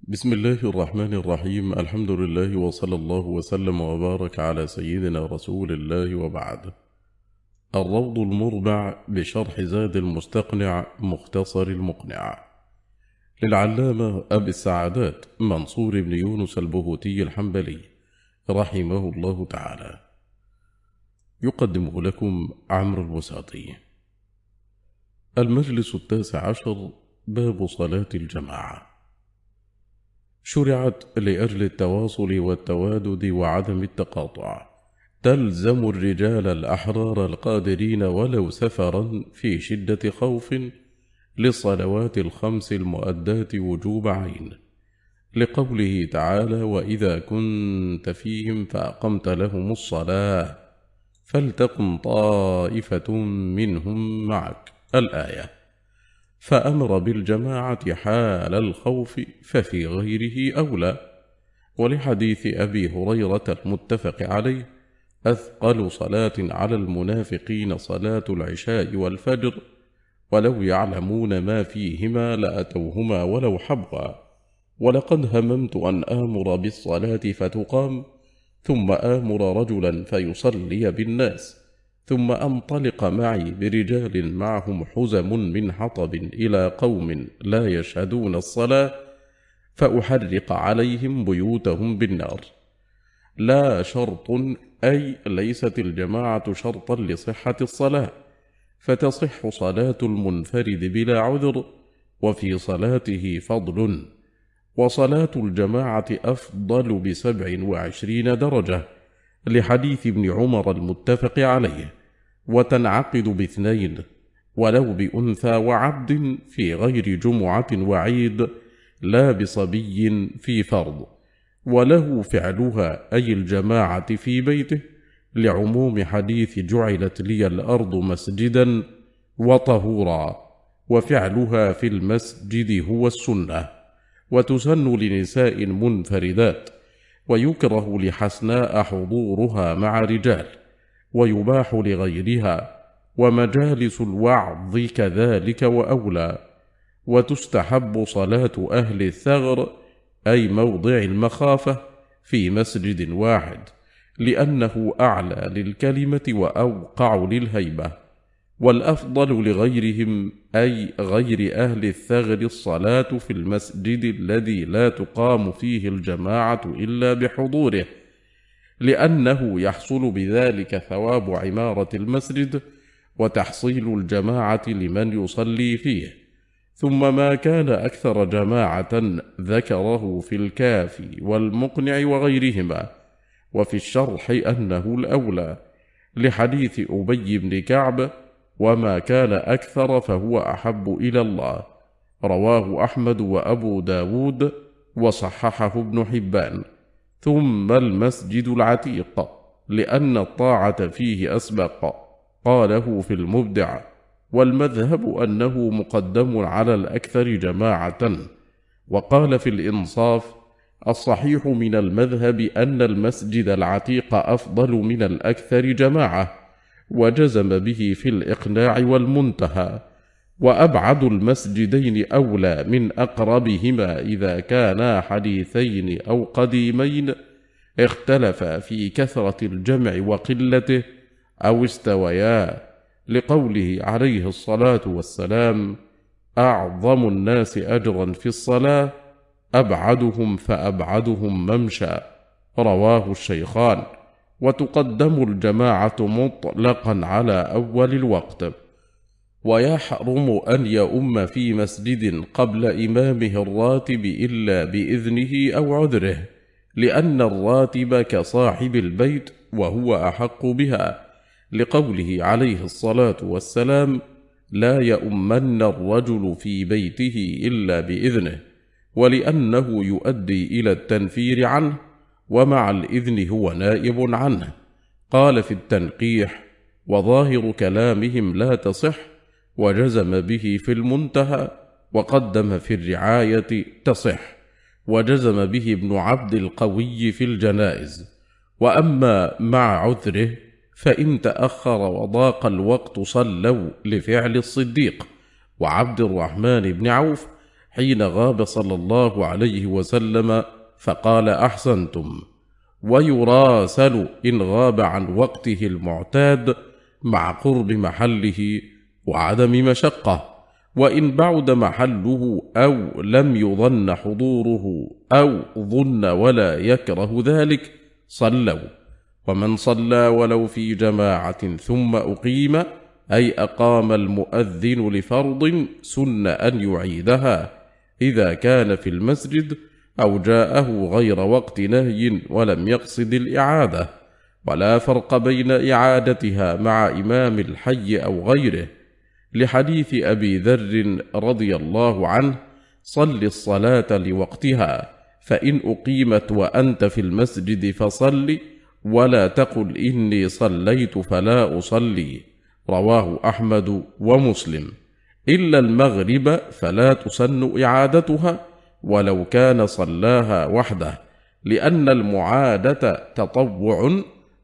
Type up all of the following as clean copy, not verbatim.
بسم الله الرحمن الرحيم. الحمد لله وصلى الله وسلم وبارك على سيدنا رسول الله، وبعد. الروض المربع بشرح زاد المستقنع مختصر المقنع للعلامة أبي السعادات منصور بن يونس البهوتي الحنبلي رحمه الله تعالى. يقدم لكم عمرو الوساطي. المجلس 19، باب صلاة الجماعة. شرعت لأجل التواصل والتوادد وعدم التقاطع، تلزم الرجال الأحرار القادرين ولو سفرا في شدة خوف للصلوات الخمس المؤدات وجوب عين، لقوله تعالى: وإذا كنت فيهم فأقمت لهم الصلاة فلتقم طائفة منهم معك، الآية. فأمر بالجماعة حال الخوف، ففي غيره أولى. ولحديث أبي هريرة المتفق عليه: أثقل صلاة على المنافقين صلاة العشاء والفجر، ولو يعلمون ما فيهما لأتوهما ولو حبوا. ولقد هممت أن آمر بالصلاة فتقام، ثم آمر رجلا فيصلي بالناس، ثم أنطلق معي برجال معهم حزم من حطب إلى قوم لا يشهدون الصلاة، فأحرق عليهم بيوتهم بالنار. لا شرط، أي ليست الجماعة شرطا لصحة الصلاة، فتصح صلاة المنفرد بلا عذر، وفي صلاته فضل. وصلاة الجماعة أفضل ب27 درجة، لحديث ابن عمر المتفق عليه: وتنعقد ب2، ولو بأنثى وعبد في غير جمعة وعيد، لا بصبي في فرض. وله فعلها، أي الجماعة في بيته، لعموم حديث جعلت لي الأرض مسجدا وطهورا، وفعلها في المسجد هو السنة. وتسن لنساء منفردات، ويكره لحسناء حضورها مع رجال، ويباح لغيرها، ومجالس الوعظ كذلك وأولى. وتستحب صلاة أهل الثغر، أي موضع المخافة، في مسجد واحد، لأنه أعلى للكلمة وأوقع للهيبة. والأفضل لغيرهم، أي غير أهل الثغر، الصلاة في المسجد الذي لا تقام فيه الجماعة إلا بحضوره، لأنه يحصل بذلك ثواب عمارة المسجد وتحصيل الجماعة لمن يصلي فيه. ثم ما كان أكثر جماعة ذكره في الكافي والمقنع وغيرهما، وفي الشرح أنه الأولى، لحديث أبي بن كعب: وما كان أكثر فهو أحب إلى الله، رواه أحمد وأبو داود وصححه ابن حبان. ثم المسجد العتيق، لأن الطاعة فيه أسبق، قاله في المبدع. والمذهب أنه مقدم على الأكثر جماعة. وقال في الإنصاف: الصحيح من المذهب أن المسجد العتيق أفضل من الأكثر جماعة، وجزم به في الإقناع والمنتهى. وأبعد المسجدين أولى من أقربهما إذا كانا حديثين أو قديمين، اختلفا في كثرة الجمع وقلته، أو استويا، لقوله عليه الصلاة والسلام: أعظم الناس أجرا في الصلاة أبعدهم فأبعدهم ممشى، رواه الشيخان. وتقدم الجماعة مطلقا على أول الوقت. ويحرم أن يؤم في مسجد قبل إمامه الراتب إلا بإذنه أو عذره، لأن الراتب كصاحب البيت وهو أحق بها، لقوله عليه الصلاة والسلام: لا يؤمن الرجل في بيته إلا بإذنه، ولأنه يؤدي إلى التنفير عنه، ومع الإذن هو نائب عنه. قال في التنقيح: وظاهر كلامهم لا تصح، وجزم به في المنتهى، وقدم في الرعاية تصح، وجزم به ابن عبد القوي في الجنائز. وأما مع عذره فإن تأخر وضاق الوقت صلوا، لفعل الصديق وعبد الرحمن بن عوف حين غاب صلى الله عليه وسلم فقال: أحسنتم. ويراسل إن غاب عن وقته المعتاد مع قرب محله وعدم مشقة، وإن بعد محله أو لم يظن حضوره أو ظن ولا يكره ذلك صلوا. ومن صلى ولو في جماعة ثم أقيم، أي أقام المؤذن لفرض، سن أن يعيدها إذا كان في المسجد أو جاءه غير وقت نهي ولم يقصد الإعادة، ولا فرق بين إعادتها مع إمام الحي أو غيره، لحديث أبي ذر رضي الله عنه: صل الصلاة لوقتها، فإن أقيمت وأنت في المسجد فصل، ولا تقل إني صليت فلا أصلي. رواه أحمد ومسلم. إلا المغرب فلا تسن إعادتها ولو كان صلاها وحده، لأن المعادة تطوع،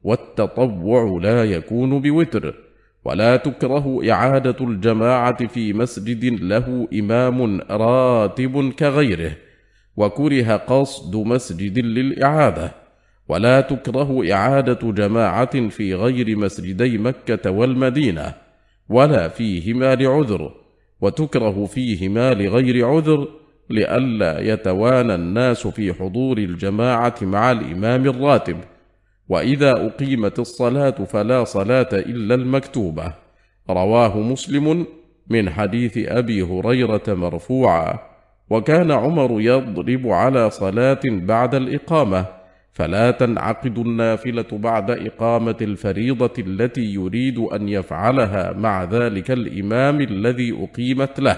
والتطوع لا يكون بوتر. ولا تكره إعادة الجماعة في مسجد له إمام راتب كغيره، وكره قصد مسجد للإعادة. ولا تكره إعادة جماعة في غير مسجدي مكة والمدينة، ولا فيهما لعذر، وتكره فيهما لغير عذر، لئلا يتوانى الناس في حضور الجماعة مع الإمام الراتب. وإذا أقيمت الصلاة فلا صلاة إلا المكتوبة. رواه مسلم من حديث أبي هريرة مرفوعا: وكان عمر يضرب على صلاة بعد الإقامة، فلا تنعقد النافلة بعد إقامة الفريضة التي يريد أن يفعلها مع ذلك الإمام الذي أقيمت له.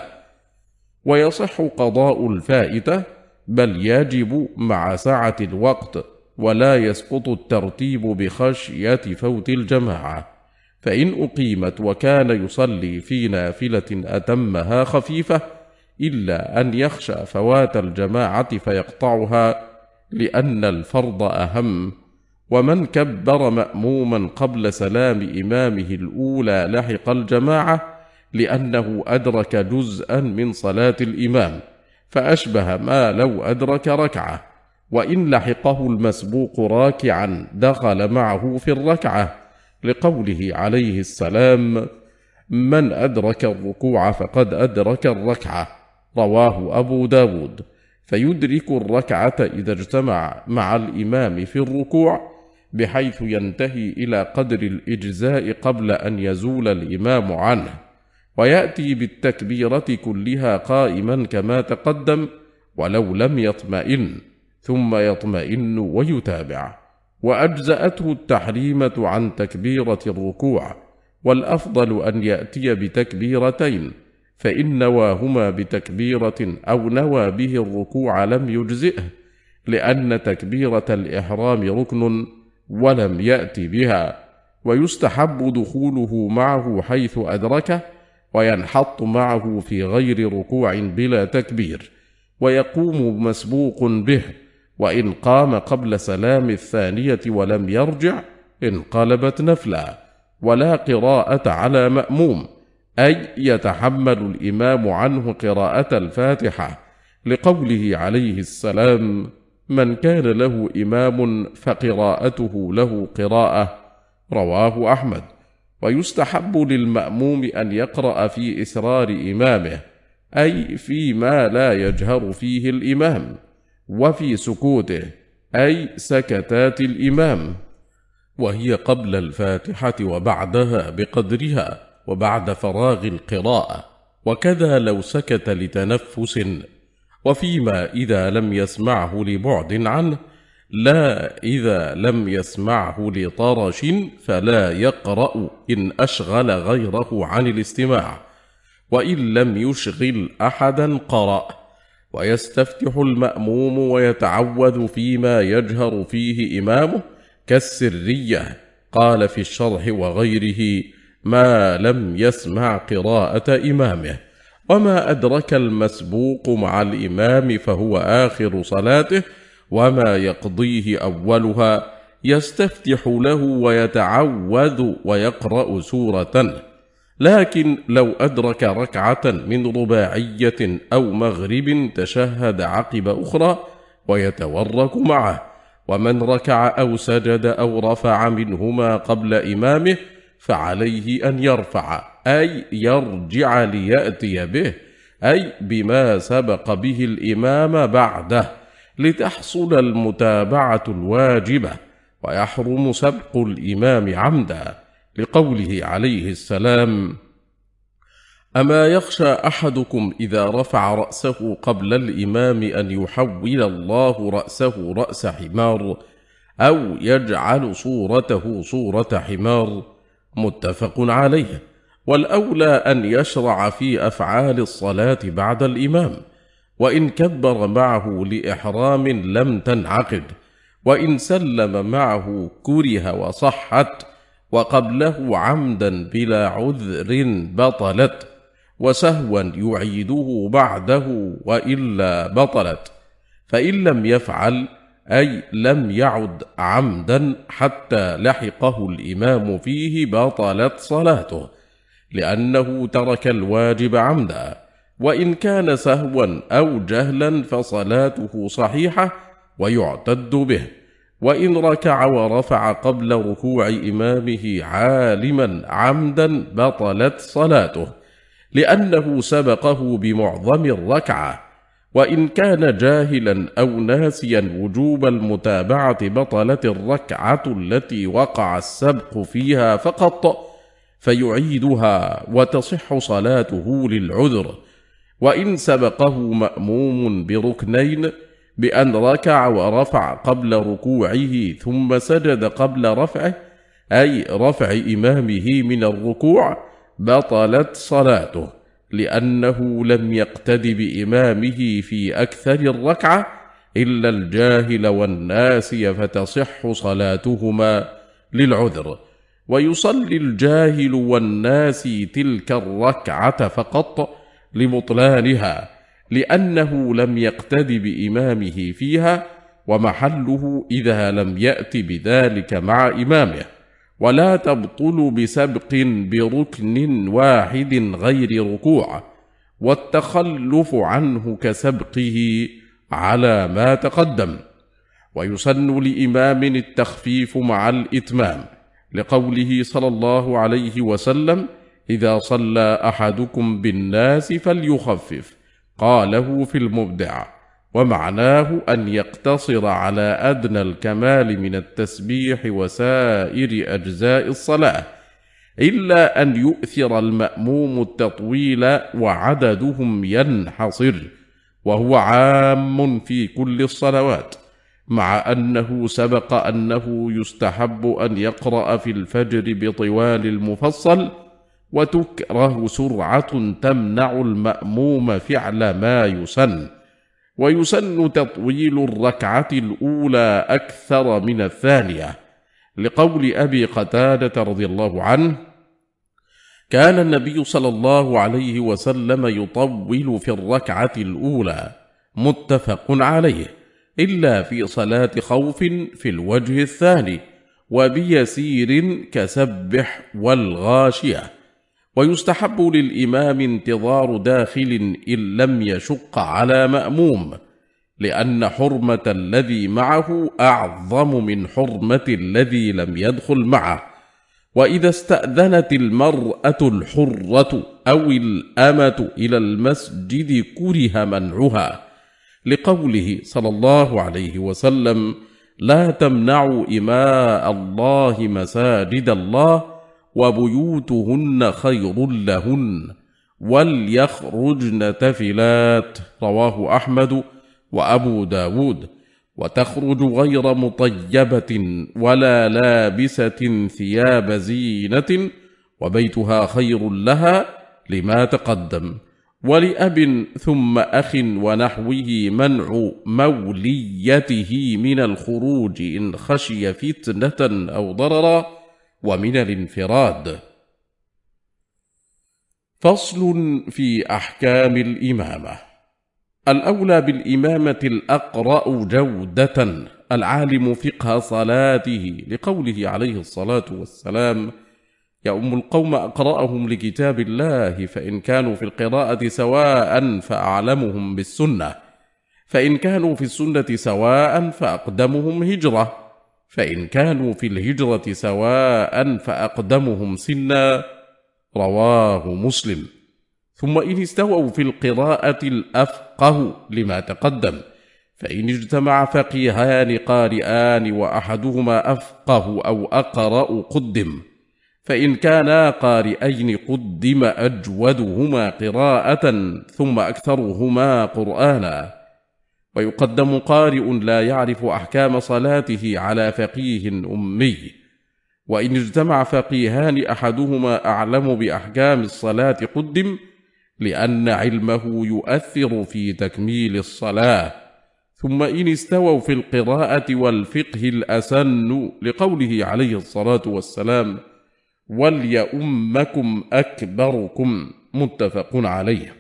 ويصح قضاء الفائتة، بل يجب مع سعة الوقت، ولا يسقط الترتيب بخشية فوت الجماعة. فإن أقيمت وكان يصلي في نافلة أتمها خفيفة، إلا أن يخشى فوات الجماعة فيقطعها، لأن الفرض أهم. ومن كبر مأموما قبل سلام إمامه الأولى لحق الجماعة، لأنه أدرك جزءا من صلاة الإمام، فأشبه ما لو أدرك ركعة. وإن لحقه المسبوق راكعا دخل معه في الركعة، لقوله عليه السلام: من أدرك الركوع فقد أدرك الركعة. رواه أبو داود. فيدرك الركعة إذا اجتمع مع الإمام في الركوع، بحيث ينتهي إلى قدر الإجزاء قبل أن يزول الإمام عنه، ويأتي بالتكبيرة كلها قائما كما تقدم ولو لم يطمئن، ثم يطمئن ويتابع. وأجزأته التحريمة عن تكبيرة الركوع، والأفضل أن يأتي بتكبيرتين، فإن نواهما بتكبيرة أو نوى به الركوع لم يجزئه، لأن تكبيرة الإحرام ركن ولم يأتي بها. ويستحب دخوله معه حيث أدركه، وينحط معه في غير ركوع بلا تكبير، ويقوم مسبوق به. وإن قام قبل سلام الثانية ولم يرجع انقلبت نفلا. ولا قراءة على مأموم، أي يتحمل الإمام عنه قراءة الفاتحة، لقوله عليه السلام: من كان له إمام فقراءته له قراءة. رواه أحمد. ويستحب للمأموم أن يقرأ في إسرار إمامه، أي فيما لا يجهر فيه الإمام، وفي سكوته، أي سكتات الإمام، وهي قبل الفاتحة وبعدها بقدرها، وبعد فراغ القراءة، وكذا لو سكت لتنفس. وفيما إذا لم يسمعه لبعد عنه، لا إذا لم يسمعه لطرش فلا يقرأ إن أشغل غيره عن الاستماع، وإن لم يشغل أحدا قرأ. ويستفتح المأموم ويتعوذ فيما يجهر فيه إمامه كالسرية، قال في الشرح وغيره: ما لم يسمع قراءة إمامه. وما أدرك المسبوق مع الإمام فهو آخر صلاته، وما يقضيه يستفتح له ويتعوذ ويقرأ سورة، لكن لو أدرك ركعة من رباعية أو مغرب تشهد عقب أخرى ويتورك معه، ومن ركع أو سجد أو رفع منهما قبل إمامه فعليه أن يرفع، أي يرجع ليأتي به، أي بما سبق به الإمام بعده، لتحصل المتابعة الواجبة، ويحرم سبق الإمام عمدا، لقوله عليه السلام: أما يخشى أحدكم إذا رفع رأسه قبل الإمام أن يحول الله رأسه رأس حمار أو يجعل صورته صورة حمار. متفق عليه. والأولى أن يشرع في أفعال الصلاة بعد الإمام، وإن كبر معه لإحرام لم تنعقد، وإن سلم معه كره وصحت، وقبله عمدا بلا عذر بطلت، وسهوا يعيده بعده وإلا بطلت. فإن لم يفعل، أي لم يعد عمدا حتى لحقه الإمام فيه، بطلت صلاته، لأنه ترك الواجب عمدا. وإن كان سهوا أو جهلا فصلاته صحيحة ويعتد به. وإن ركع ورفع قبل ركوع إمامه عالما عمدا بطلت صلاته، لأنه سبقه بمعظم الركعة. وإن كان جاهلا أو ناسيا وجوب المتابعة بطلت الركعة التي وقع السبق فيها فقط، فيعيدها وتصح صلاته للعذر. وإن سبقه مأموم بركنين، بأن ركع ورفع قبل ركوعه ثم سجد قبل رفعه، أي رفع إمامه من الركوع، بطلت صلاته، لأنه لم يقتد بإمامه في أكثر الركعة إلا الجاهل والناسي، فتصح صلاتهما للعذر. ويصلي الجاهل والناسي تلك الركعة فقط لبطلانها، لأنه لم يقتد بإمامه فيها، ومحله إذا لم يأت بذلك مع إمامه. ولا تبطل بسبق بركن واحد غير ركوع، والتخلف عنه كسبقه على ما تقدم. ويسن لإمام التخفيف مع الإتمام، لقوله صلى الله عليه وسلم: إذا صلى أحدكم بالناس فليخفف، قاله في المبدع، ومعناه أن يقتصر على أدنى الكمال من التسبيح وسائر أجزاء الصلاة، إلا أن يؤثر المأموم التطويل وعددهم ينحصر، وهو عام في كل الصلوات، مع أنه سبق أنه يستحب أن يقرأ في الفجر بطوال المفصل، وتكره سرعة تمنع المأموم فعل ما يسن. ويسن تطويل الركعة الأولى أكثر من الثانية، لقول أبي قتادة رضي الله عنه: كان النبي صلى الله عليه وسلم يطول في الركعة الأولى. متفق عليه، إلا في صلاة خوف في الوجه الثاني، وبيسير كسبح والغاشية. ويستحب للإمام انتظار داخل إن لم يشق على مأموم، لأن حرمة الذي معه أعظم من حرمة الذي لم يدخل معه. وإذا استأذنت المرأة الحرة أو الأمة إلى المسجد كره منعها، لقوله صلى الله عليه وسلم: لا تمنعوا إماء الله مساجد الله، وبيوتهن خير لهن، وليخرجن تفلات. رواه أحمد وأبو داود. وتخرج غير مطيبة ولا لابسة ثياب زينة، وبيتها خير لها، لما تقدم. ولأب ثم أخ ونحوه منع موليته من الخروج إن خشي فتنة أو ضررا، ومن الانفراد. فصل في أحكام الإمامة. الأولى بالإمامة الأقرأ جودة، العالم فقه صلاته، لقوله عليه الصلاة والسلام: يؤم القوم أقرأهم لكتاب الله، فإن كانوا في القراءة سواء فأعلمهم بالسنة، فإن كانوا في السنة سواء فأقدمهم هجرة، فإن كانوا في الهجرة سواء فأقدمهم سنا. رواه مسلم. ثم إن استووا في القراءة الأفقه لما تقدم، فإن اجتمع فقيهان قارئان وأحدهما أفقه أو أقرأ قدم، فإن كانا قارئين قدم أجودهما قراءة ثم أكثرهما قرآنا. ويقدم قارئ لا يعرف أحكام صلاته على فقيه أمي. وإن اجتمع فقيهان أحدهما أعلم بأحكام الصلاة قدم، لأن علمه يؤثر في تكميل الصلاة. ثم إن استووا في القراءة والفقه الأسن، لقوله عليه الصلاة والسلام: وليؤمكم أكبركم، متفق عليه.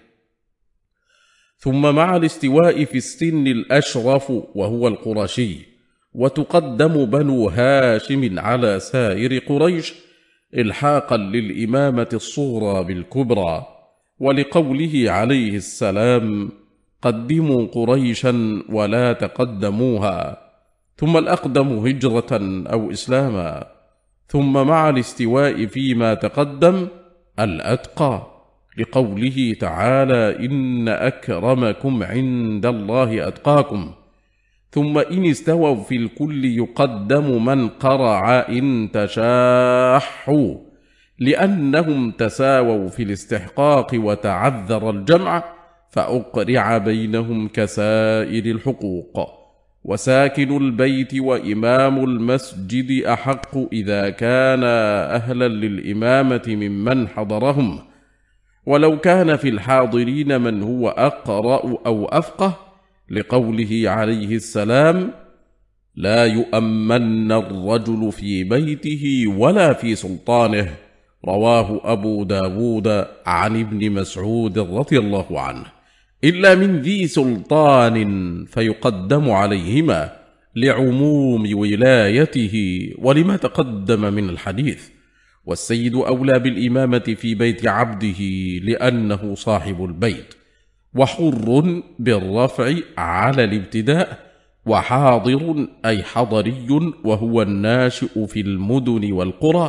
ثم مع الاستواء في السن الأشرف وهو القرشي، وتقدم بنو هاشم على سائر قريش إلحاقا للإمامة الصغرى بالكبرى، ولقوله عليه السلام: قدموا قريشا ولا تقدموها. ثم الأقدم هجرة أو إسلاما. ثم مع الاستواء فيما تقدم الأتقى، لقوله تعالى: إن أكرمكم عند الله أتقاكم. ثم إن استووا في الكل يقدم من قرع إن تشاحوا، لأنهم تساووا في الاستحقاق وتعذر الجمع، فأقرع بينهم كسائر الحقوق. وساكن البيت وإمام المسجد أحق إذا كان أهلا للإمامة ممن حضرهم، ولو كان في الحاضرين من هو أقرأ أو أفقه، لقوله عليه السلام: لا يؤمن الرجل في بيته ولا في سلطانه. رواه أبو داود عن ابن مسعود رضي الله عنه: إلا من ذي سلطان فيقدم عليهما، لعموم ولايته ولما تقدم من الحديث. والسيد أولى بالإمامة في بيت عبده لأنه صاحب البيت. وحر بالرفع على الابتداء. وحاضر أي حضري وهو الناشئ في المدن والقرى.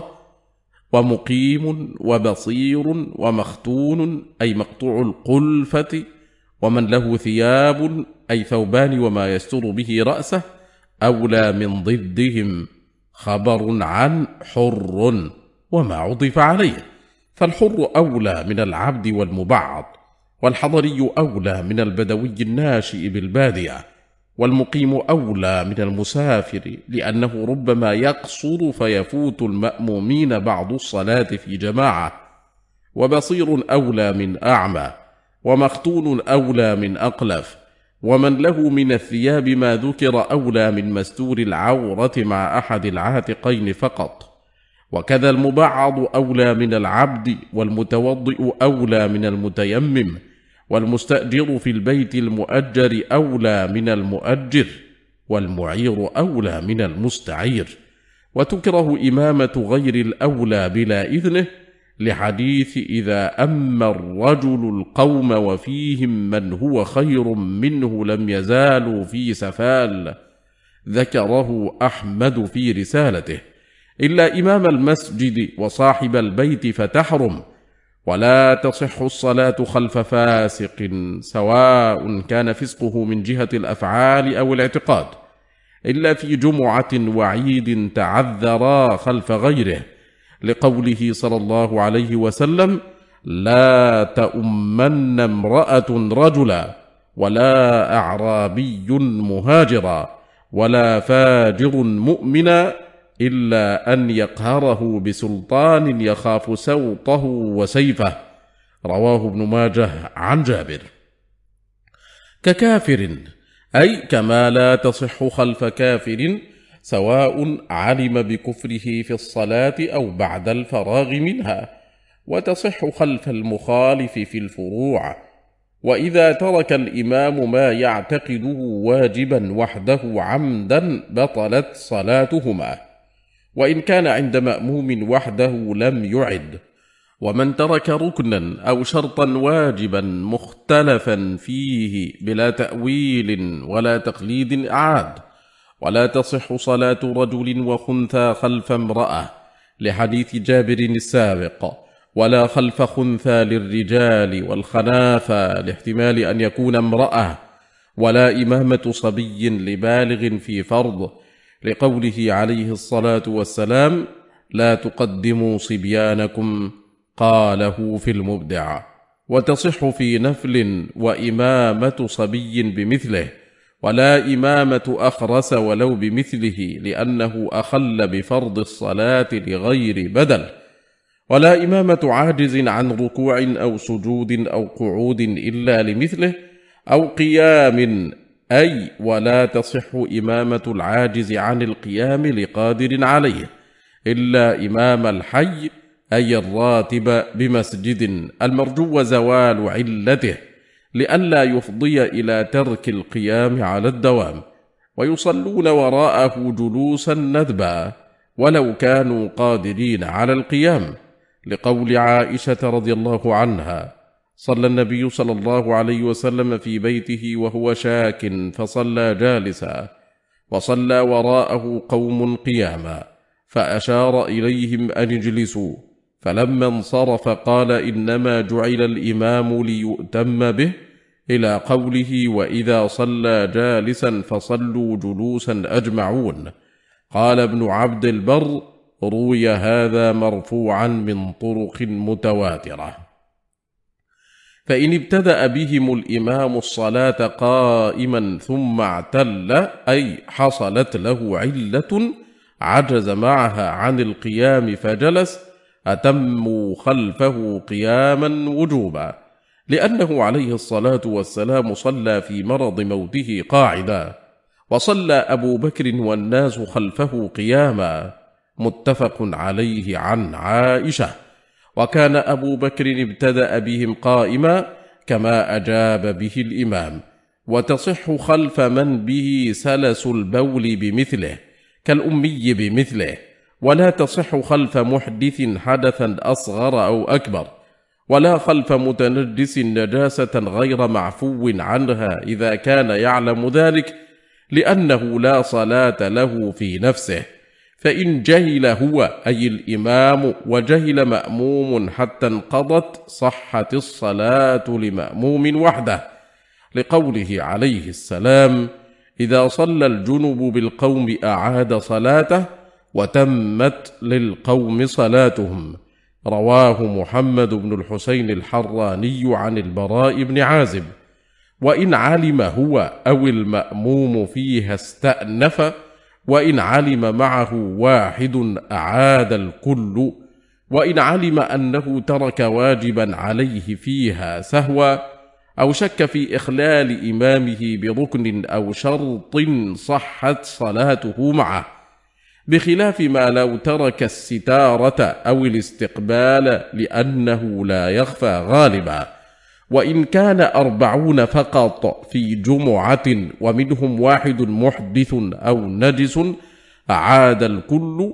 ومقيم وبصير ومختون أي مقطوع القلفة. ومن له ثياب أي ثوبان وما يستر به رأسه، أولى من ضدهم. خبر عن حر وما عطف عليه، فالحر أولى من العبد والمبعض، والحضري أولى من البدوي الناشئ بالبادية، والمقيم أولى من المسافر، لأنه ربما يقصر فيفوت المأمومين بعض الصلاة في جماعة. وبصير أولى من أعمى، ومختون أولى من أقلف، ومن له من الثياب ما ذكر أولى من مستور العورة مع أحد العاتقين فقط. وكذا المبعض أولى من العبد، والمتوضئ أولى من المتيمم، والمستأجر في البيت المؤجر أولى من المؤجر، والمعير أولى من المستعير. وتكره إمامة غير الأولى بلا إذنه، لحديث: إذا أما الرجل القوم وفيهم من هو خير منه لم يزالوا في سفال. ذكره أحمد في رسالته. إلا إمام المسجد وصاحب البيت فتحرم، ولا تصح الصلاة خلف فاسق، سواء كان فسقه من جهة الأفعال أو الاعتقاد، إلا في جمعة وعيد تعذرا خلف غيره، لقوله صلى الله عليه وسلم: لا تؤمن امرأة رجلا، ولا أعرابي مهاجرا، ولا فاجر مؤمنا، إلا أن يقهره بسلطان يخاف سوطه وسيفه. رواه ابن ماجه عن جابر. ككافر، أي كما لا تصح خلف كافر، سواء علم بكفره في الصلاة أو بعد الفراغ منها، وتصح خلف المخالف في الفروع. وإذا ترك الإمام ما يعتقده واجبا وحده عمدا بطلت صلاتهما. وإن كان عند مأموم وحده لم يعد. ومن ترك ركنا أو شرطا واجبا مختلفا فيه بلا تأويل ولا تقليد أعاد. ولا تصح صلاة رجل وخنثى خلف امرأة لحديث جابر السابق، ولا خلف خنثى للرجال والخناثى لاحتمال أن يكون امرأة، ولا إمامة صبي لبالغ في فرض، لقوله عليه الصلاة والسلام: لا تقدموا صبيانكم، قاله في المبدع. وتصح في نفل وإمامة صبي بمثله، ولا إمامة أخرس ولو بمثله لأنه أخل بفرض الصلاة لغير بدل. ولا إمامة عاجز عن ركوع أو سجود أو قعود إلا لمثله، أو قيام، أي ولا تصح إمامة العاجز عن القيام لقادر عليه إلا إمام الحي، أي الراتب بمسجد المرجو زوال علته، لئلا يفضي إلى ترك القيام على الدوام. ويصلون وراءه جلوسا ندبا ولو كانوا قادرين على القيام، لقول عائشة رضي الله عنها: صلى النبي صلى الله عليه وسلم في بيته وهو شاك فصلى جالسا، وصلى وراءه قوم قياما، فأشار إليهم أن اجلسوا، فلما انصرف قال: إنما جعل الإمام ليؤتم به، إلى قوله: وإذا صلى جالسا فصلوا جلوسا أجمعون. قال ابن عبد البر: روي هذا مرفوعا من طرق متواترة. فإن ابتدأ بهم الإمام الصلاة قائما ثم اعتل، أي حصلت له علة عجز معها عن القيام فجلس، أتموا خلفه قياما وجوبا، لأنه عليه الصلاة والسلام صلى في مرض موته قاعدا، وصلى أبو بكر والناس خلفه قياما، متفق عليه عن عائشة. وكان أبو بكر ابتدأ بهم قائما كما أجاب به الإمام. وتصح خلف من به سلس البول بمثله كالأمي بمثله، ولا تصح خلف محدث حدثا أصغر أو أكبر، ولا خلف متنجس نجاسة غير معفو عنها إذا كان يعلم ذلك، لأنه لا صلاة له في نفسه. فإن جهل هو أي الإمام وجهل مأموم حتى انقضت، صحت الصلاة لمأموم وحده، لقوله عليه السلام: إذا صلى الجنب بالقوم أعاد صلاته، وتمت للقوم صلاتهم. رواه محمد بن الحسين الحراني عن البراء بن عازب. وإن علم هو أو المأموم فيها استأنف، وإن علم معه واحد أعاد الكل، وإن علم أنه ترك واجبا عليه فيها سهوا، أو شك في إخلال إمامه بركن أو شرط، صحت صلاته معه، بخلاف ما لو ترك الستارة أو الاستقبال، لأنه لا يخفى غالبا. وإن كان 40 فقط في جمعة ومنهم واحد محدث أو نجس، أعاد الكل،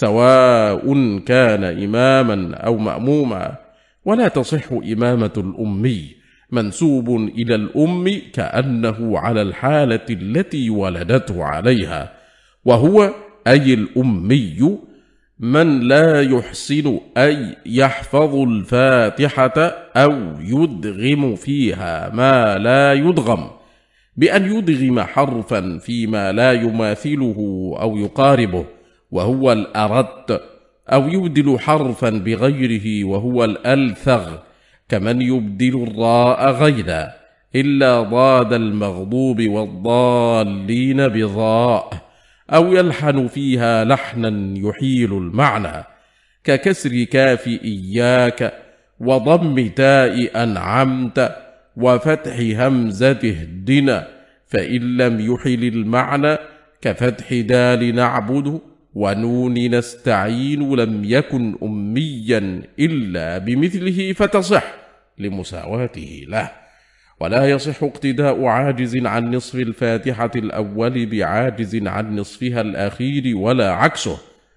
سواء كان إماما أو مأموما. ولا تصح إمامة الأمي منسوب إلى الأم كأنه على الحالة التي ولدته عليها، وهو أي الأمي من لا يحسن أي يحفظ الفاتحة أو يدغم فيها ما لا يدغم، بأن يدغم حرفا فيما لا يماثله أو يقاربه وهو الأرت، أو يبدل حرفا بغيره وهو الألثغ، كمن يبدل الراء غيرا، إلا ضاد المغضوب والضالين بضاء، أو يلحن فيها لحنا يحيل المعنى، ككسر كاف إياك، وضم تاء أنعمت، وفتح همزة اهدنا، فإن لم يحل المعنى كفتح دال نعبد، ونون نستعين لم يكن أميا إلا بمثله فتصح لمساواته له. ولا يصح اقتداء عاجز عن نصف الفاتحة الأول بعاجز عن نصفها الأخير ولا عكسه.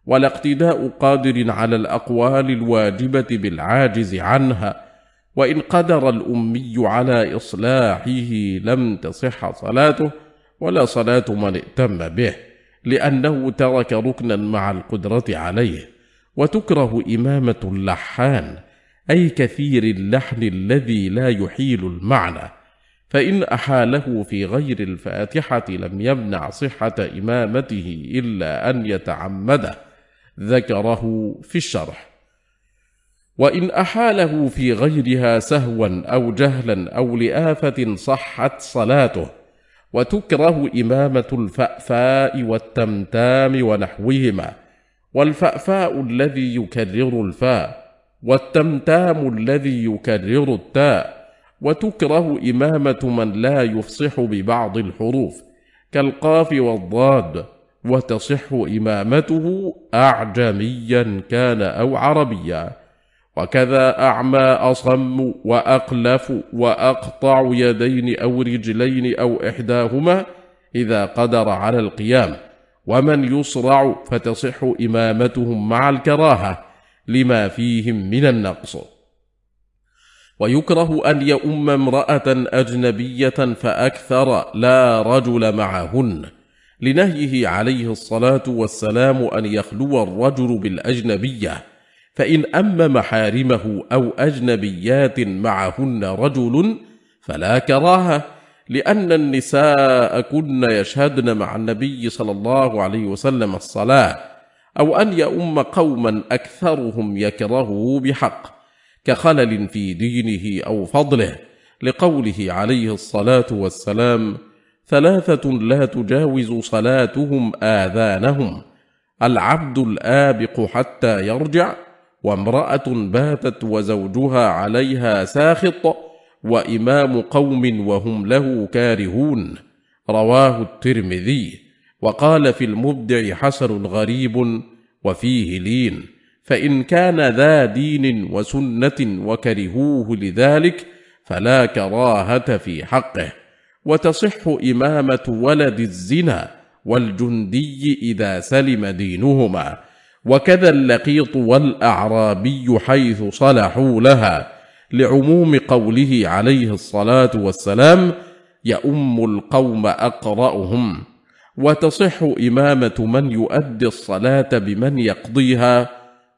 ولا اقتداء قادر على الأقوال الواجبة بالعاجز عنها، وإن قدر الأمي على إصلاحه لم تصح صلاته ولا صلاة من ائتم به، لأنه ترك ركنا مع القدرة عليه. وتكره إمامة اللحان، أي كثير اللحن الذي لا يحيل المعنى، فإن أحاله في غير الفاتحة لم يمنع صحة إمامته إلا أن يتعمده، ذكره في الشرح. وإن أحاله في غيرها سهوا أو جهلا أو لآفة صحت صلاته. وتكره إمامة الفأفاء والتمتام ونحوهما، والفأفاء الذي يكرر الفاء، والتمتام الذي يكرر التاء. وتكره إمامة من لا يفصح ببعض الحروف كالقاف والضاد، وتصح إمامته أعجميا كان أو عربيا. وكذا أعمى أصم وأقلف وأقطع يدين أو رجلين أو إحداهما إذا قدر على القيام، ومن يصرع فتصح إمامتهم مع الكراهة لما فيهم من النقص. ويكره أن يؤم امرأة أجنبية فأكثر لا رجل معهن، لنهيه عليه الصلاة والسلام أن يخلو الرجل بالأجنبية، فإن أم محارمه أو أجنبيات معهن رجل فلا كراهة، لأن النساء كن يشهدن مع النبي صلى الله عليه وسلم الصلاة. أو أن يؤم قوما أكثرهم يكرهه بحق كخلل في دينه أو فضله، لقوله عليه الصلاة والسلام: ثلاثة لا تجاوز صلاتهم آذانهم: العبد الآبق حتى يرجع، وامرأة باتت وزوجها عليها ساخط، وإمام قوم وهم له كارهون. رواه الترمذي. وقال في المبدع: حسن غريب وفيه لين، فإن كان ذا دين وسنة وكرهوه لذلك فلا كراهة في حقه. وتصح إمامة ولد الزنا والجندي إذا سلم دينهما، وكذا اللقيط والأعرابي حيث صلحوا لها، لعموم قوله عليه الصلاة والسلام: يؤم القوم أقرأهم. وتصح إمامة من يؤدي الصلاة بمن يقضيها،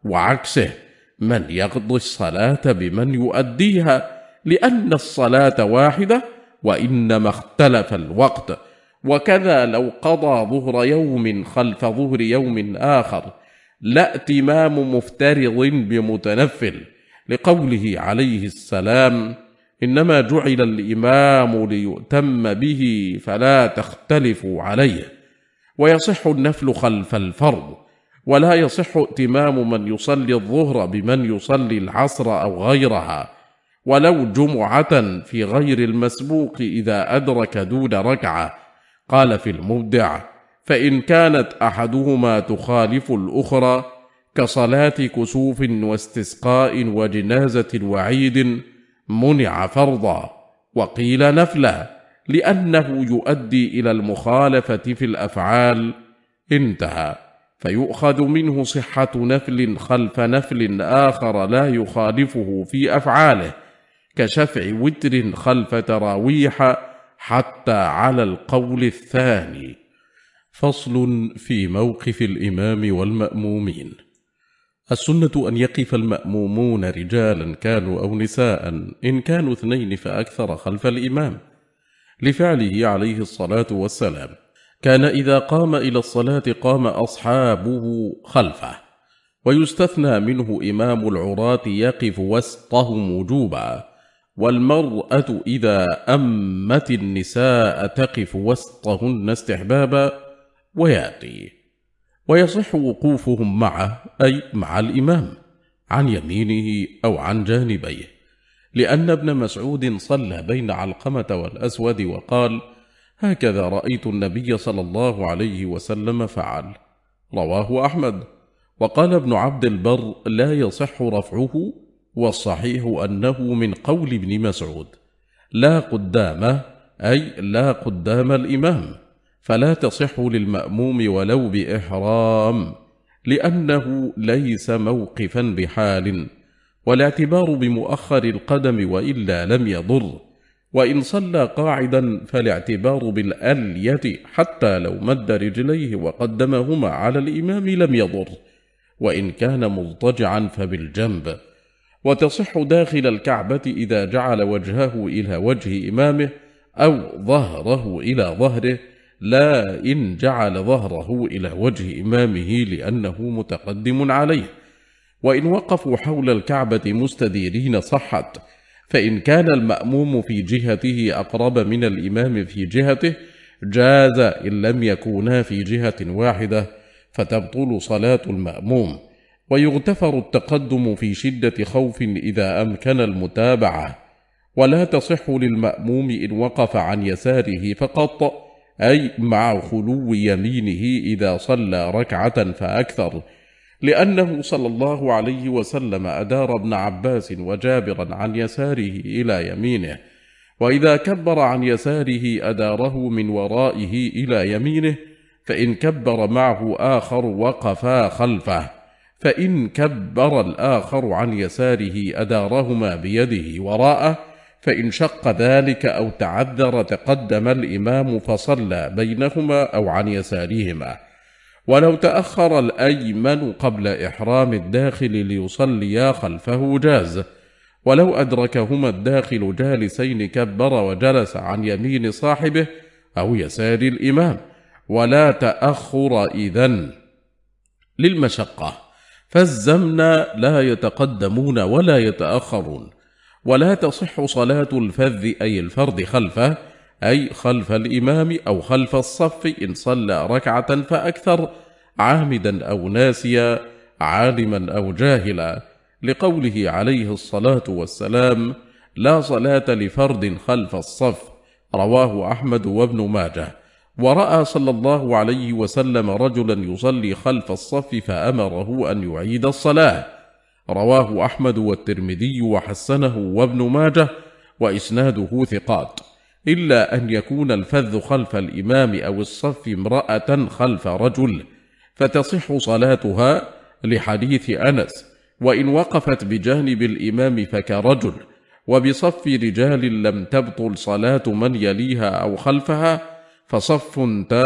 وعكسه من يقضي الصلاة بمن يؤديها، لأن الصلاة واحدة وإنما اختلف الوقت. وكذا لو قضى ظهر يوم خلف ظهر يوم آخر لا ائتمام مفترض بمتنفل، لقوله عليه السلام: إنما جعل الإمام ليؤتم به فلا تختلفوا عليه. ويصح النفل خلف الفرض، ولا يصح ائتمام من يصلي الظهر بمن يصلي العصر أو غيرها، ولو جمعة في غير المسبوق إذا أدرك دون ركعة. قال في المبدع: فإن كانت أحدهما تخالف الأخرى كصلاة كسوف واستسقاء وجنازة وعيد منع فرضا، وقيل نفلا، لأنه يؤدي إلى المخالفة في الأفعال. انتهى. فيؤخذ منه صحة نفل خلف نفل آخر لا يخالفه في أفعاله، كشفع وتر خلف تراويح، حتى على القول الثاني. فصل في موقف الإمام والمأمومين. السنة أن يقف المأمومون رجالا كانوا أو نساء، إن كانوا 2 فأكثر خلف الإمام، لفعله عليه الصلاة والسلام. كان إذا قام إلى الصلاة قام أصحابه خلفه، ويستثنى منه إمام العراة يقف وسطهم وجوبا، والمرأة إذا أمت النساء تقف وسطهن استحبابا، ويأتي. ويصح وقوفهم معه، أي مع الإمام، عن يمينه أو عن جانبيه، لأن ابن مسعود صلى بين علقمة والأسود وقال: هكذا رأيت النبي صلى الله عليه وسلم فعل. رواه أحمد. وقال ابن عبد البر: لا يصح رفعه، والصحيح أنه من قول ابن مسعود: لا قدامه، أي لا قدام الإمام، فلا تصح للمأموم ولو بإحرام، لأنه ليس موقفا بحال، والاعتبار بمؤخر القدم وإلا لم يضر. وإن صلى قاعدا فالاعتبار بالألية حتى لو مد رجليه وقدمهما على الإمام لم يضر، وإن كان مضطجعا فبالجنب. وتصح داخل الكعبة إذا جعل وجهه إلى وجه إمامه أو ظهره إلى ظهره، لا إن جعل ظهره إلى وجه إمامه لأنه متقدم عليه. وإن وقفوا حول الكعبة مستديرين صحت، فإن كان المأموم في جهته أقرب من الإمام في جهته جاز إن لم يكونا في جهة واحدة، فتبطل صلاة المأموم. ويغتفر التقدم في شدة خوف إذا أمكن المتابعة، ولا تصح للمأموم إن وقف عن يساره فقط، أي مع خلو يمينه إذا صلى ركعة فأكثر، لأنه صلى الله عليه وسلم أدار ابن عباس وجابرا عن يساره إلى يمينه، وإذا كبر عن يساره أداره من ورائه إلى يمينه، فإن كبر معه آخر وقفا خلفه، فإن كبر الآخر عن يساره أدارهما بيده وراءه، فإن شق ذلك أو تعذر تقدم الإمام فصلى بينهما أو عن يسارهما. ولو تأخر الأيمن قبل إحرام الداخل ليصليا خلفه جاز، ولو أدركهما الداخل جالسين كبر وجلس عن يمين صاحبه أو يسار الإمام، ولا تأخر إذن للمشقة، فالزمن لا يتقدمون ولا يتأخرون. ولا تصح صلاة الفذ أي الفرد خلفه، أي خلف الإمام أو خلف الصف، إن صلى ركعة فأكثر عامدا أو ناسيا، عالما أو جاهلا، لقوله عليه الصلاة والسلام: لا صلاة لفرد خلف الصف، رواه أحمد وابن ماجه. ورأى صلى الله عليه وسلم رجلا يصلي خلف الصف فأمره أن يعيد الصلاة، رواه أحمد والترمذي وحسنه وابن ماجه، وإسناده ثقات، إلا أن يكون الفذ خلف الإمام أو الصف امرأة خلف رجل، فتصح صلاتها لحديث أنس: وإن وقفت بجانب الإمام فكرجل. وبصف رجال لم تبطل صلاة من يليها أو خلفها، فصف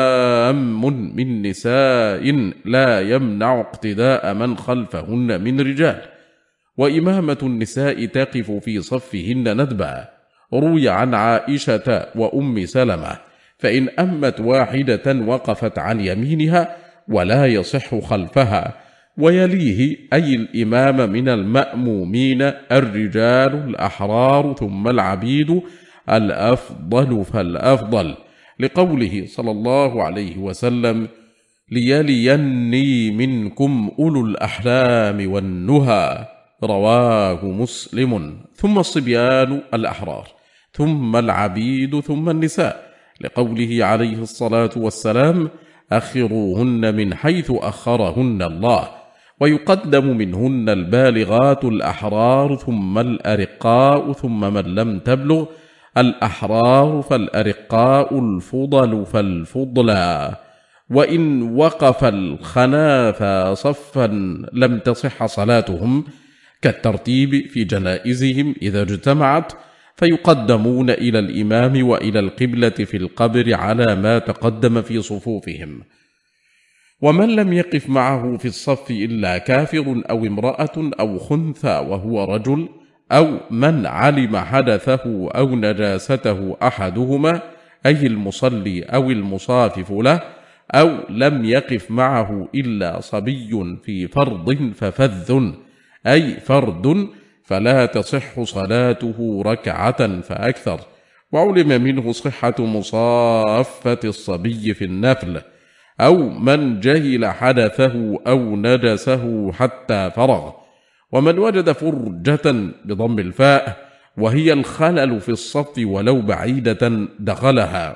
تام من نساء لا يمنع اقتداء من خلفهن من رجال. وإمامة النساء تقف في صفهن ندبا، روي عن عائشة وأم سلمة، فإن أمت واحدة وقفت عن يمينها ولا يصح خلفها. ويليه أي الإمام من المأمومين الرجال الأحرار ثم العبيد، الأفضل فالأفضل، لقوله صلى الله عليه وسلم: ليليني منكم أولو الأحلام والنهى، رواه مسلم. ثم الصبيان الأحرار، ثم العبيد، ثم النساء، لقوله عليه الصلاة والسلام: أخروهن من حيث أخرهن الله. ويقدم منهن البالغات الأحرار، ثم الأرقاء، ثم من لم تبلغ الأحرار، فالأرقاء الفضل فالفضلا. وإن وقف الخنافى صفا لم تصح صلاتهم، كالترتيب في جنائزهم إذا اجتمعت، فيقدمون إلى الإمام وإلى القبلة في القبر على ما تقدم في صفوفهم. ومن لم يقف معه في الصف إلا كافر أو امرأة أو خنثى وهو رجل، أو من علم حدثه أو نجاسته أحدهما، أي المصلي أو المصافف له، أو لم يقف معه إلا صبي في فرض ففذ، أي فرد، فلا تصح صلاته ركعة فأكثر. وعلم منه صحة مصافة الصبي في النفل، أو من جهل حدثه أو نجسه حتى فرغ. ومن وجد فرجة بضم الفاء وهي الخلل في الصف ولو بعيدة دخلها.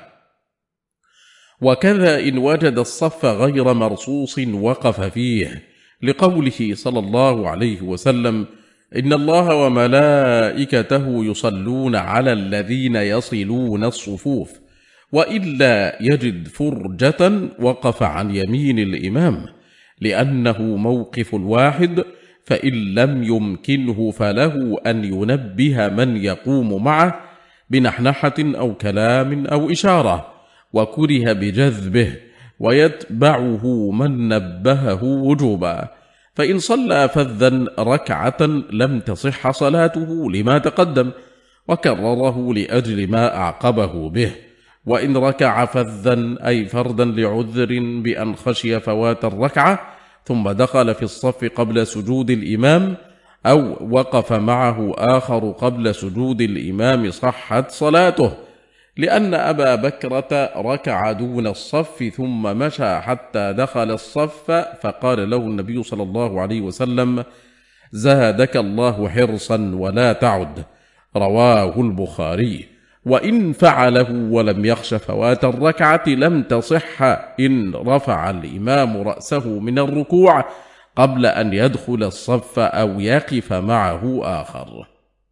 وكذا إن وجد الصف غير مرصوص وقف فيه، لقوله صلى الله عليه وسلم: إن الله وملائكته يصلون على الذين يصلون الصفوف. وإلا يجد فرجة وقف عن يمين الإمام، لأنه موقف واحد، فإن لم يمكنه فله أن ينبه من يقوم معه بنحنحة أو كلام أو إشارة، وكره بجذبه، ويتبعه من نبهه وجوبا. فإن صلى فذا ركعة لم تصح صلاته لما تقدم، وكرره لأجل ما أعقبه به. وإن ركع فذا أي فردا لعذر بأن خشي فوات الركعة ثم دخل في الصف قبل سجود الإمام أو وقف معه آخر قبل سجود الإمام صحت صلاته، لأن أبا بكرة ركع دون الصف ثم مشى حتى دخل الصف فقال له النبي صلى الله عليه وسلم: زادك الله حرصا ولا تعد. رواه البخاري. وإن فعله ولم يخش فوات الركعة لم تصح إن رفع الإمام رأسه من الركوع قبل أن يدخل الصف أو يقف معه آخر.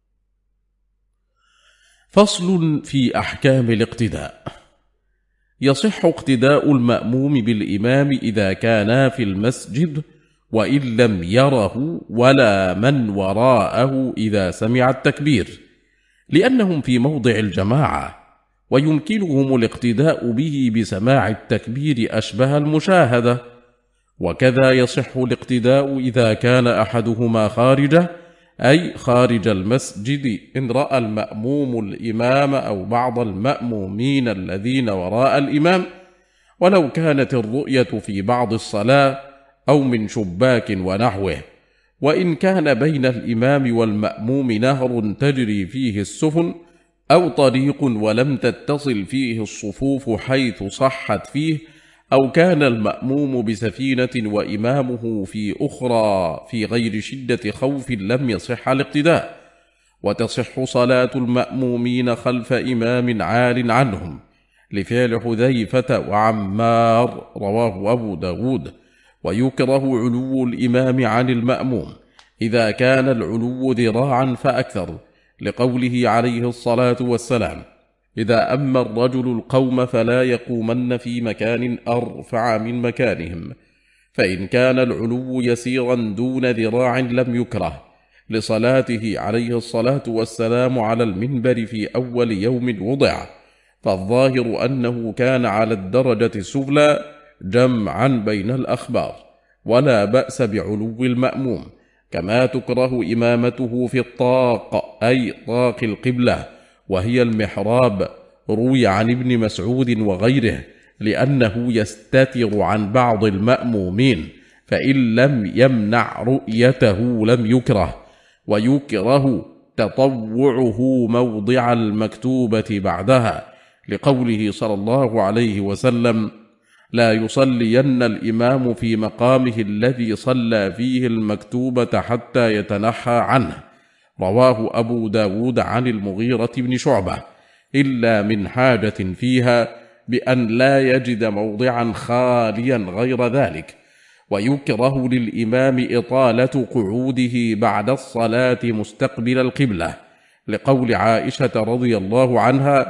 فصل في أحكام الاقتداء. يصح اقتداء المأموم بالإمام إذا كانا في المسجد وإن لم يره، ولا من وراءه إذا سمع التكبير، لأنهم في موضع الجماعة، ويمكنهم الاقتداء به بسماع التكبير أشبه المشاهدة. وكذا يصح الاقتداء إذا كان أحدهما خارجه، أي خارج المسجد، إن رأى المأموم الإمام أو بعض المأمومين الذين وراء الإمام، ولو كانت الرؤية في بعض الصلاة أو من شباك ونحوه. وإن كان بين الإمام والمأموم نهر تجري فيه السفن أو طريق ولم تتصل فيه الصفوف حيث صحت فيه، أو كان المأموم بسفينة وإمامه في أخرى في غير شدة خوف، لم يصح الاقتداء. وتصح صلاة المأمومين خلف إمام عال عنهم، لفعل حذيفة وعمار، رواه أبو داود. ويكره علو الإمام عن المأموم إذا كان العلو ذراعا فأكثر، لقوله عليه الصلاة والسلام: إذا أما الرجل القوم فلا يقومن في مكان أرفع من مكانهم. فإن كان العلو يسيرا دون ذراع لم يكره، لصلاته عليه الصلاة والسلام على المنبر في أول يوم وضع، فالظاهر أنه كان على الدرجة السفلى جمعا بين الأخبار، ولا بأس بعلو المأموم. كما تكره إمامته في الطاق، أي طاق القبلة، وهي المحراب، روي عن ابن مسعود وغيره، لأنه يستتر عن بعض المأمومين، فإن لم يمنع رؤيته لم يكره. ويكره تطوعه موضع المكتوبة بعدها، لقوله صلى الله عليه وسلم: لا يصلين الإمام في مقامه الذي صلى فيه المكتوبة حتى يتنحى عنه. رواه أبو داود عن المغيرة بن شعبة، إلا من حاجة فيها بأن لا يجد موضعا خاليا غير ذلك. ويكره للإمام إطالة قعوده بعد الصلاة مستقبل القبلة، لقول عائشة رضي الله عنها: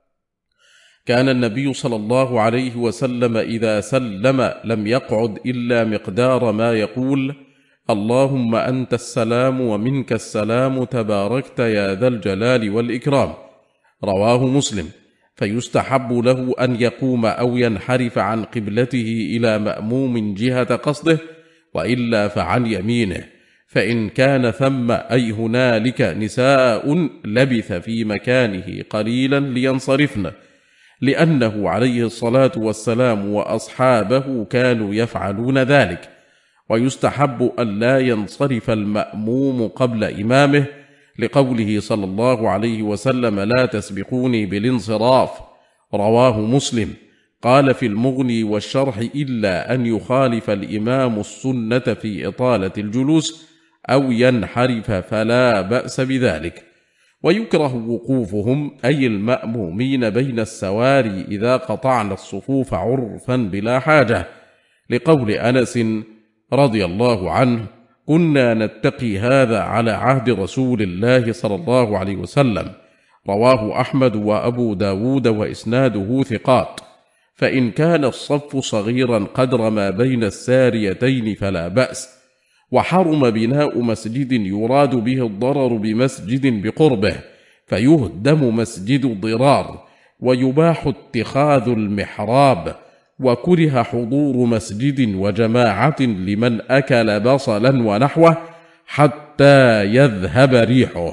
كان النبي صلى الله عليه وسلم إذا سلم لم يقعد إلا مقدار ما يقول: اللهم أنت السلام ومنك السلام تباركت يا ذا الجلال والإكرام. رواه مسلم. فيستحب له أن يقوم أو ينحرف عن قبلته إلى مأموم جهة قصده، وإلا فعن يمينه. فإن كان ثم أي هنالك نساء لبث في مكانه قليلا لينصرفن، لأنه عليه الصلاة والسلام وأصحابه كانوا يفعلون ذلك. ويستحب أن لا ينصرف المأموم قبل إمامه، لقوله صلى الله عليه وسلم: لا تسبقوني بالانصراف. رواه مسلم. قال في المغني والشرح: إلا أن يخالف الإمام السنة في إطالة الجلوس أو ينحرف فلا بأس بذلك. ويكره وقوفهم، أي المأمومين، بين السواري إذا قطعن الصفوف عرفا بلا حاجة، لقول أنس رضي الله عنه: كنا نتقي هذا على عهد رسول الله صلى الله عليه وسلم. رواه أحمد وأبو داود وإسناده ثقات. فإن كان الصف صغيرا قدر ما بين الساريتين فلا بأس. وحرم بناء مسجد يراد به الضرر بمسجد بقربه فيهدم مسجد الضرار، ويباح اتخاذ المحراب، وكره حضور مسجد وجماعة لمن أكل بصلا ونحوه حتى يذهب ريحه.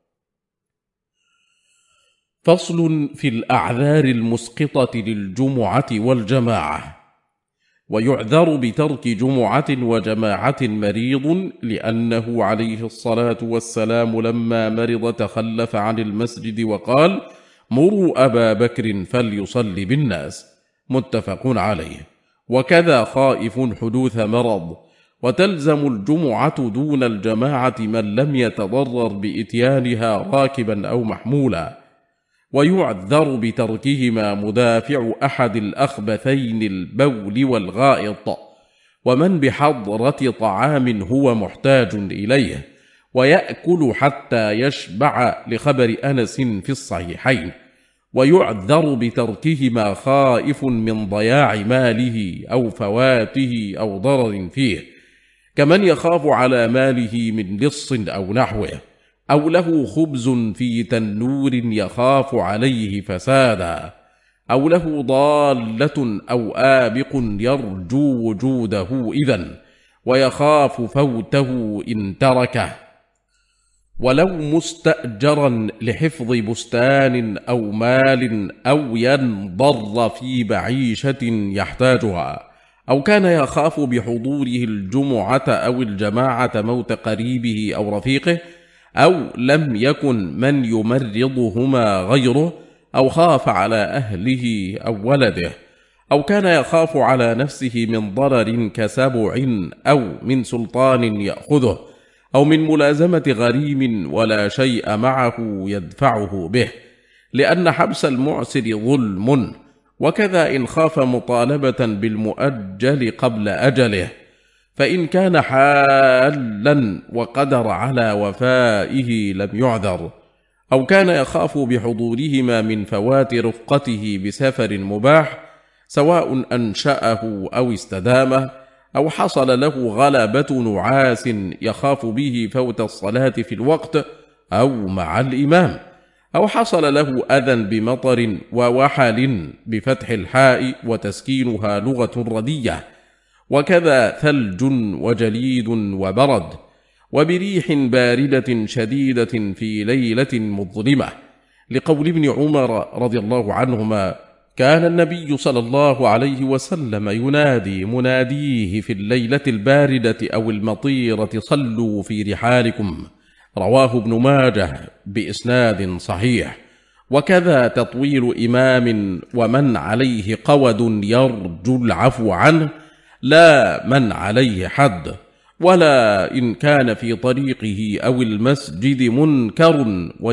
فصل في الأعذار المسقطة للجمعة والجماعة. ويعذر بترك جمعة وجماعة مريض، لأنه عليه الصلاة والسلام لما مرض تخلف عن المسجد وقال: مروا أبا بكر فليصلي بالناس، متفق عليه. وكذا خائف حدوث مرض. وتلزم الجمعة دون الجماعة من لم يتضرر بإتيانها راكبا أو محمولا. ويعذر بتركهما مدافع أحد الأخبثين البول والغائط، ومن بحضرة طعام هو محتاج إليه، ويأكل حتى يشبع، لخبر أنس في الصحيحين. ويعذر بتركهما خائف من ضياع ماله أو فواته أو ضرر فيه، كمن يخاف على ماله من لص أو نحوه، أو له خبز في تنور يخاف عليه فسادا، أو له ضالة أو آبق يرجو وجوده إذن ويخاف فوته إن تركه. ولو مستأجرا لحفظ بستان أو مال، أو ينضر في بعيشة يحتاجها، أو كان يخاف بحضوره الجمعة أو الجماعة موت قريبه أو رفيقه، أو لم يكن من يمرضهما غيره، أو خاف على أهله أو ولده، أو كان يخاف على نفسه من ضرر كسبع، أو من سلطان يأخذه، أو من ملازمة غريم ولا شيء معه يدفعه به، لأن حبس المعسر ظلم. وكذا إن خاف مطالبة بالمؤجل قبل أجله، فإن كان حالا وقدر على وفائه لم يعذر. أو كان يخاف بحضورهما من فوات رفقته بسفر مباح، سواء أنشأه أو استدامه، أو حصل له غلبة نعاس يخاف به فوت الصلاة في الوقت أو مع الإمام، أو حصل له أذى بمطر ووحل بفتح الحاء وتسكينها لغة ردية، وكذا ثلج وجليد وبرد، وبريح باردة شديدة في ليلة مظلمة، لقول ابن عمر رضي الله عنهما: كان النبي صلى الله عليه وسلم ينادي مناديه في الليلة الباردة أو المطيرة: صلوا في رحالكم. رواه ابن ماجه بإسناد صحيح. وكذا تطويل إمام ومن عليه قود يرجو العفو عنه، لا من عليه حد، ولا إن كان في طريقه أو المسجد منكر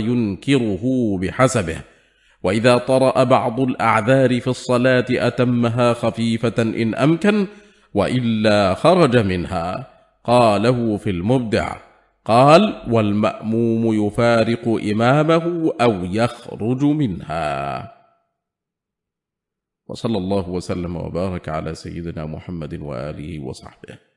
وينكره بحسبه. وإذا طرأ بعض الأعذار في الصلاة أتمها خفيفة إن أمكن، وإلا خرج منها. قاله في المبدع. قال: والمأموم يفارق إمامه أو يخرج منها. وصلى الله وسلم وبارك على سيدنا محمد وآله وصحبه.